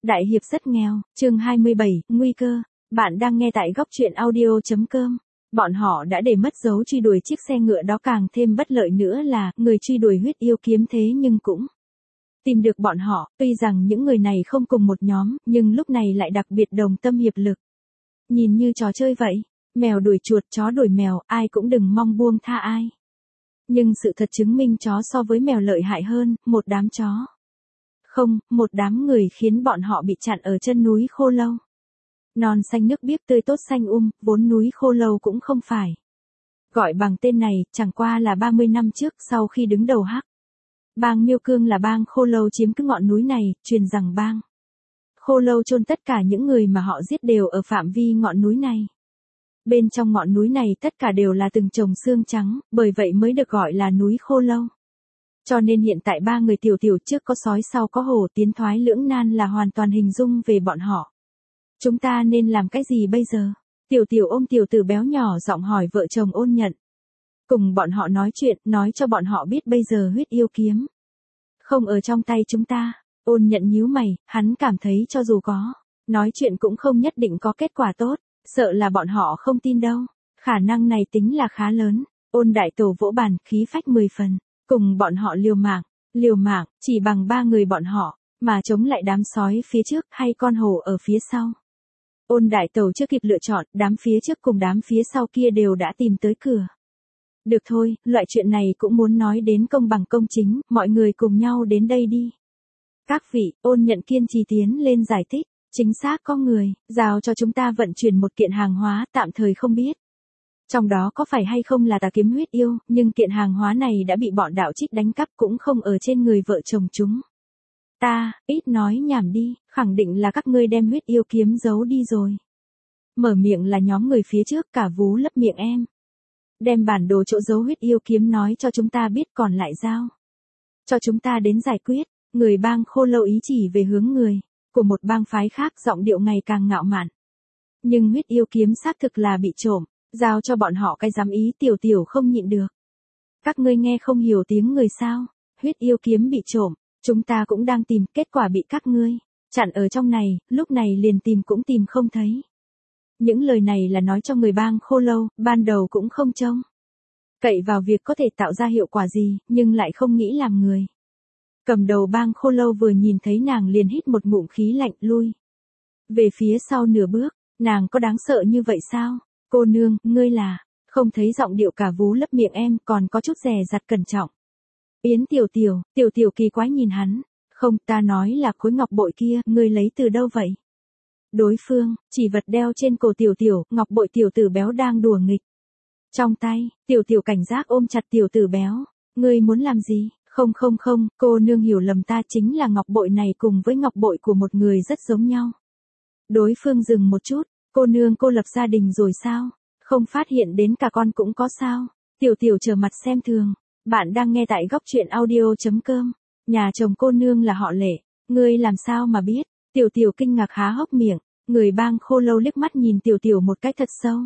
Đại hiệp rất nghèo, chương 27, nguy cơ. Bạn đang nghe tại góc truyện audio.com. Bọn họ đã để mất dấu truy đuổi chiếc xe ngựa đó, càng thêm bất lợi nữa là người truy đuổi huyết yêu kiếm thế nhưng cũng tìm được bọn họ. Tuy rằng những người này không cùng một nhóm, nhưng lúc này lại đặc biệt đồng tâm hiệp lực. Nhìn như trò chơi vậy, mèo đuổi chuột, chó đuổi mèo, ai cũng đừng mong buông tha ai. Nhưng sự thật chứng minh chó so với mèo lợi hại hơn, một đám chó. Không, một đám người khiến bọn họ bị chặn ở chân núi Khô Lâu. Non xanh nước biếc tươi tốt xanh vốn núi Khô Lâu cũng không phải gọi bằng tên này, chẳng qua là 30 năm trước sau khi đứng đầu Hắc bang Miêu Cương là bang Khô Lâu chiếm cứ ngọn núi này, truyền rằng bang Khô Lâu chôn tất cả những người mà họ giết đều ở phạm vi ngọn núi này. Bên trong ngọn núi này tất cả đều là từng chồng xương trắng, bởi vậy mới được gọi là núi Khô Lâu. Cho nên hiện tại ba người tiểu tiểu, trước có sói sau có hổ, tiến thoái lưỡng nan là hoàn toàn hình dung về bọn họ. Chúng ta nên làm cái gì bây giờ? Tiểu tiểu ôm tiểu tử béo nhỏ giọng hỏi vợ chồng Ôn Nhận. Cùng bọn họ nói chuyện, nói cho bọn họ biết bây giờ huyết yêu kiếm không ở trong tay chúng ta. Ôn Nhận nhíu mày, hắn cảm thấy cho dù có nói chuyện cũng không nhất định có kết quả tốt, sợ là bọn họ không tin đâu. Khả năng này tính là khá lớn. Ôn đại tổ vỗ bàn, khí phách 10 phần. Cùng bọn họ liều mạng, chỉ bằng ba người bọn họ, mà chống lại đám sói phía trước hay con hổ ở phía sau. Ôn đại tẩu chưa kịp lựa chọn, đám phía trước cùng đám phía sau kia đều đã tìm tới cửa. Được thôi, loại chuyện này cũng muốn nói đến công bằng công chính, mọi người cùng nhau đến đây đi. Các vị, Ôn Nhận kiên trì tiến lên giải thích, chính xác có người giao cho chúng ta vận chuyển một kiện hàng hóa, tạm thời không biết trong đó có phải hay không là tà kiếm huyết yêu, nhưng kiện hàng hóa này đã bị bọn đạo trích đánh cắp, cũng không ở trên người vợ chồng chúng ta. Ít nói nhảm đi, khẳng định là các ngươi đem huyết yêu kiếm giấu đi rồi. Mở miệng là nhóm người phía trước, cả vú lấp miệng em. Đem bản đồ chỗ giấu huyết yêu kiếm nói cho chúng ta biết, còn lại giao cho chúng ta đến giải quyết. Người bang Khô Lâu ý chỉ về hướng người của một bang phái khác, giọng điệu ngày càng ngạo mạn. Nhưng huyết yêu kiếm xác thực là bị trộm, giao cho bọn họ cái dám ý. Tiểu tiểu không nhịn được. Các ngươi nghe không hiểu tiếng người sao? Huyết yêu kiếm bị trộm, chúng ta cũng đang tìm, kết quả bị các ngươi chặn ở trong này, lúc này liền tìm cũng tìm không thấy. Những lời này là nói cho người bang Khô Lâu, ban đầu cũng không trông cậy vào việc có thể tạo ra hiệu quả gì, nhưng lại không nghĩ làm người. Cầm đầu bang Khô Lâu vừa nhìn thấy nàng liền hít một ngụm khí lạnh, lui về phía sau nửa bước. Nàng có đáng sợ như vậy sao? Cô nương, ngươi là... Không thấy giọng điệu cả vú lấp miệng em, còn có chút dè dặt cẩn trọng. Yến tiểu tiểu kỳ quái nhìn hắn. Không, ta nói là khối ngọc bội kia, ngươi lấy từ đâu vậy? Đối phương chỉ vật đeo trên cổ tiểu tiểu, ngọc bội tiểu tử béo đang đùa nghịch trong tay. Tiểu tiểu cảnh giác ôm chặt tiểu tử béo. Ngươi muốn làm gì? Không, cô nương hiểu lầm, ta chính là ngọc bội này cùng với ngọc bội của một người rất giống nhau. Đối phương dừng một chút. Cô nương, cô lập gia đình rồi sao? Không phát hiện đến cả con cũng có sao? Tiểu tiểu trở mặt xem thường. Bạn đang nghe tại góc truyện audio.com. Nhà chồng cô nương là họ Lệ. Ngươi làm sao mà biết? Tiểu tiểu kinh ngạc há hốc miệng. Người bang Khô Lâu liếc mắt nhìn tiểu tiểu một cái thật sâu.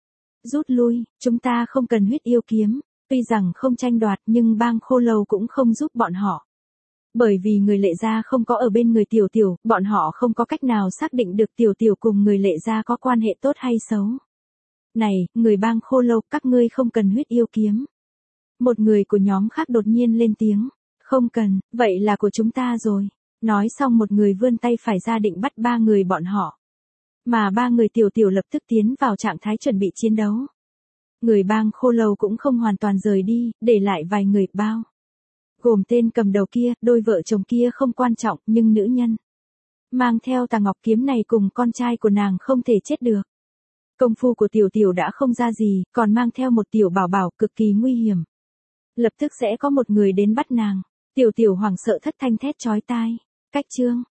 Rút lui, chúng ta không cần huyết yêu kiếm. Tuy rằng không tranh đoạt, nhưng bang Khô Lâu cũng không giúp bọn họ. Bởi vì người Lệ gia không có ở bên người tiểu tiểu, bọn họ không có cách nào xác định được tiểu tiểu cùng người Lệ gia có quan hệ tốt hay xấu. Này, người bang Khô Lâu, các ngươi không cần huyết yêu kiếm. Một người của nhóm khác đột nhiên lên tiếng. Không cần, vậy là của chúng ta rồi. Nói xong một người vươn tay phải ra định bắt ba người bọn họ. Mà ba người tiểu tiểu lập tức tiến vào trạng thái chuẩn bị chiến đấu. Người bang Khô Lâu cũng không hoàn toàn rời đi, để lại vài người bao gồm tên cầm đầu kia, đôi vợ chồng kia không quan trọng, nhưng nữ nhân mang theo tà ngọc kiếm này cùng con trai của nàng không thể chết được. Công phu của tiểu tiểu đã không ra gì, còn mang theo một tiểu bảo bảo cực kỳ nguy hiểm. Lập tức sẽ có một người đến bắt nàng. Tiểu tiểu hoảng sợ thất thanh thét chói tai. Cách chương